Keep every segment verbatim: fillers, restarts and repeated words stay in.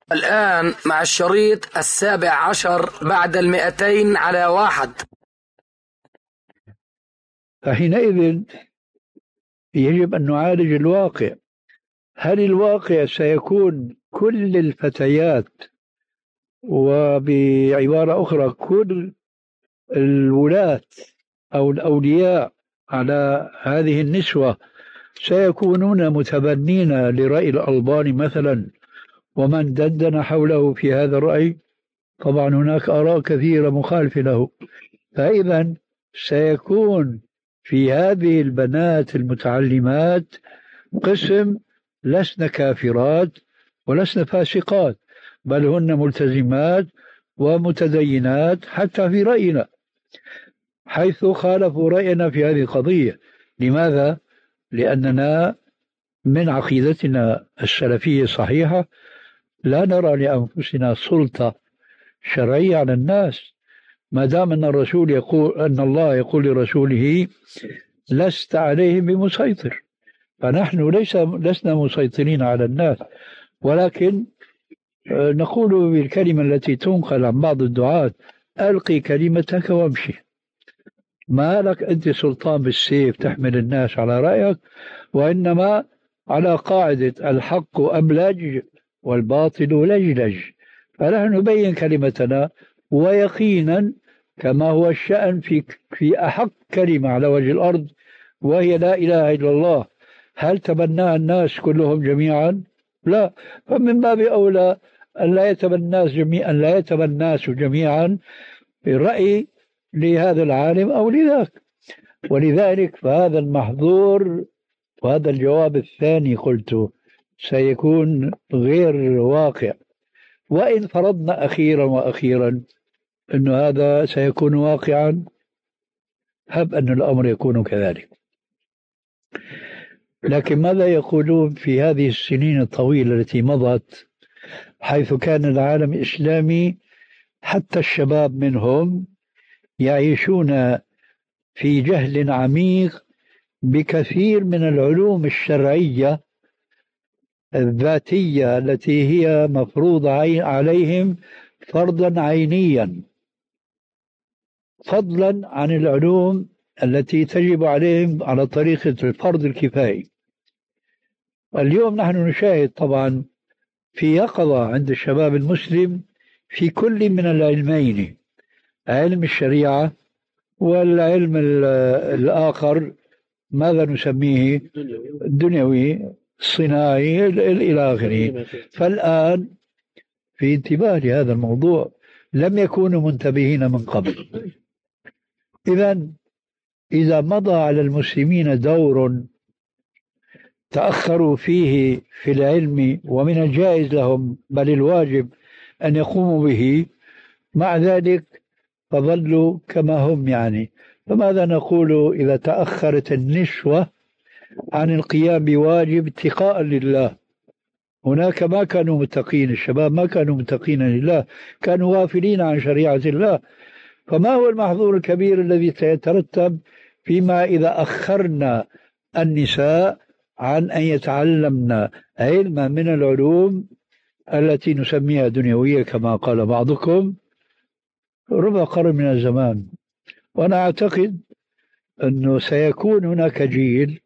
الآن مع الشريط السابع عشر بعد المئتين على واحد. فحينئذ يجب أن نعالج الواقع. هل الواقع سيكون كل الفتيات، وبعبارة أخرى كل الولاة أو الأولياء على هذه النسوة سيكونون متبنين لرأي الألباني مثلا ومن دندن حوله في هذا الرأي؟ طبعا هناك آراء كثيرة مخالفة له. فإذا سيكون في هذه البنات المتعلمات قسم لسن كافرات ولسن فاسقات، بل هن ملتزمات ومتدينات حتى في رأينا، حيث خالفوا رأينا في هذه القضية. لماذا؟ لأننا من عقيدتنا السلفية الصحيحة لا نرى لأنفسنا سلطة شرعية على الناس، ما دام أن الرسول يقول، أن الله يقول لرسوله لست عليهم بمسيطر، فنحن ليس لسنا مسيطرين على الناس، ولكن نقول بالكلمة التي تنقل عن بعض الدعاة: ألقي كلمتك وامشي. ما لك أنت سلطان بالسيف تحمل الناس على رأيك، وإنما على قاعدة الحق أملج والباطل لجلج. فنحن نبين كلمتنا، ويقينا كما هو الشأن في في أحق كلمة على وجه الأرض وهي لا إله إلا الله. هل تبناها الناس كلهم جميعا؟ لا. فمن باب أولى أن لا يتبنى الناس جميعا، لا يتبنى الناس جميعا الرأي لهذا العالم أو لذاك. ولذلك فهذا المحظور، وهذا الجواب الثاني قلت سيكون غير واقع. وإن فرضنا أخيرا وأخيرا أن هذا سيكون واقعا، هب أن الأمر يكون كذلك. لكن ماذا يقولون في هذه السنين الطويلة التي مضت، حيث كان العالم الإسلامي حتى الشباب منهم يعيشون في جهل عميق بكثير من العلوم الشرعية الذاتية التي هي مفروضة عليهم فرضا عينيا، فضلا عن العلوم التي تجب عليهم على طريقة الفرض الكفائي. اليوم نحن نشاهد طبعا في يقظة عند الشباب المسلم في كل من العلمين، علم الشريعة والعلم الآخر ماذا نسميه، الدنيوي الصناعي إلى آخره. فالآن في انتباه لهذا الموضوع، لم يكونوا منتبهين من قبل. إذن إذا مضى على المسلمين دور تأخروا فيه في العلم، ومن الجائز لهم بل الواجب أن يقوموا به، مع ذلك فظلوا كما هم. يعني فماذا نقول إذا تأخرت النسوة عن القيام بواجب اتقاء لله؟ هناك ما كانوا متقين، الشباب ما كانوا متقين لله، كانوا غافلين عن شريعة الله. فما هو المحظور الكبير الذي سيترتب فيما إذا أخرنا النساء عن أن يتعلمن علما من العلوم التي نسميها دنيوية كما قال بعضكم ربع قرن من الزمان؟ وأنا أعتقد أنه سيكون هناك جيل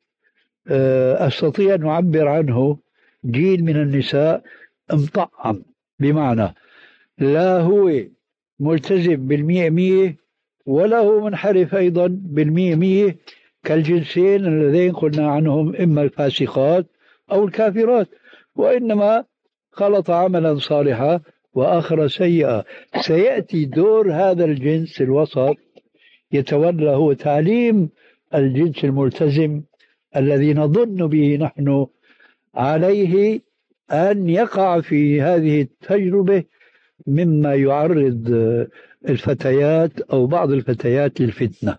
أستطيع أن أعبر عنه جيل من النساء مطعم، بمعنى لا هو ملتزم بالمئة مئة ولا هو منحرف أيضا بالمئة مئة، كالجنسين اللذين قلنا عنهم إما الفاسقات أو الكافرات، وإنما خلط عملا صالحا وآخر سيئا. سيأتي دور هذا الجنس الوسط يتولى هو تعليم الجنس الملتزم الذي نظن به نحن عليه أن يقع في هذه التجربة مما يعرض الفتيات أو بعض الفتيات للفتنة.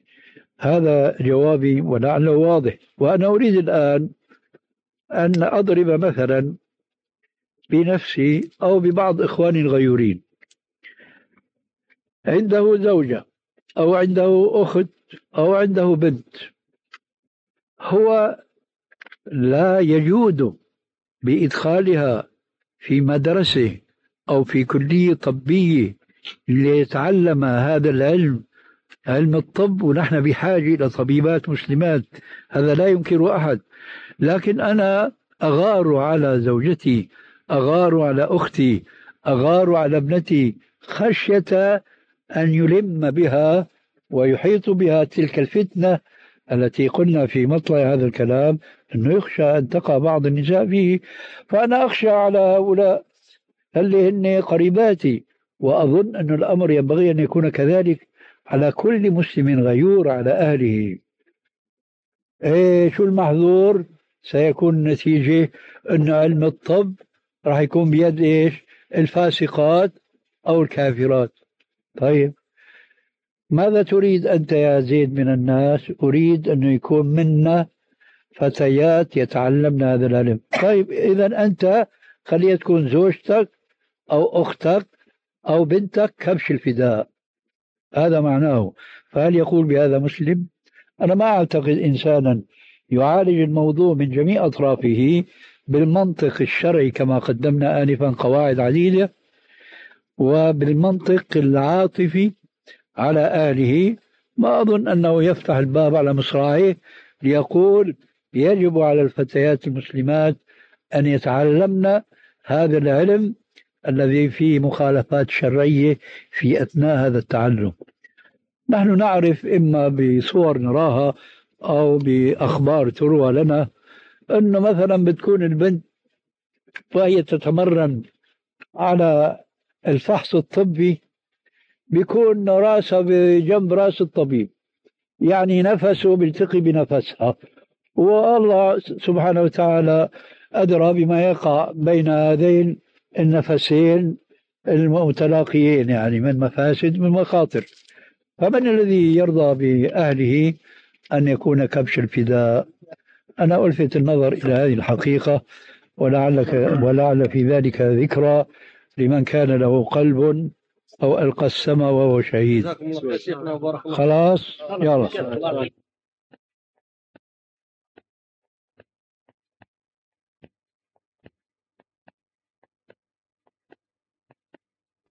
هذا جوابي ولعله واضح. وأنا أريد الآن أن أضرب مثلا بنفسي أو ببعض إخواني الغيورين. عنده زوجة أو عنده أخت أو عنده بنت، هو لا يجود بإدخالها في مدرسة أو في كلية طبية ليتعلم هذا العلم، علم الطب، ونحن بحاجة إلى طبيبات مسلمات، هذا لا ينكر أحد. لكن أنا أغار على زوجتي، أغار على أختي، أغار على ابنتي خشية أن يلم بها ويحيط بها تلك الفتنة التي قلنا في مطلع هذا الكلام أنه يخشى أن تقع بعض النساء فيه. فأنا أخشى على هؤلاء اللي هن قريباتي، وأظن أن الأمر ينبغي أن يكون كذلك على كل مسلم غيور على أهله. إيه شو المحظور؟ سيكون النتيجة أن علم الطب راح يكون بيد إيش؟ الفاسقات أو الكافرات. طيب ماذا تريد أنت يا زيد من الناس؟ أريد أن يكون منا فتيات يتعلمن هذا العلم. طيب إذا أنت خليها تكون زوجتك أو أختك أو بنتك كبش الفداء، هذا معناه. فهل يقول بهذا مسلم؟ أنا ما أعتقد إنسانا يعالج الموضوع من جميع أطرافه بالمنطق الشرعي كما قدمنا آنفا قواعد عديدة، وبالمنطق العاطفي على أهله. ما أظن أنه يفتح الباب على مصراعيه ليقول يجب على الفتيات المسلمات أن يتعلمن هذا العلم الذي فيه مخالفات شرعية في أثناء هذا التعلم. نحن نعرف إما بصور نراها أو بأخبار تروى لنا أنه مثلا بتكون البنت وهي تتمرن على الفحص الطبي بيكون راسها بجنب راس الطبيب، يعني نفسه بيلتقي بنفسها، والله سبحانه وتعالى أدرى بما يقع بين هذين النفسين المتلاقيين، يعني من مفاسد من مخاطر. فمن الذي يرضى بأهله أن يكون كبش الفداء؟ أنا ألفت النظر إلى هذه الحقيقة، ولعلك ولعل في ذلك ذكرى لمن كان له قلب أو ألقى السماء وهو شهيد. خلاص يلا.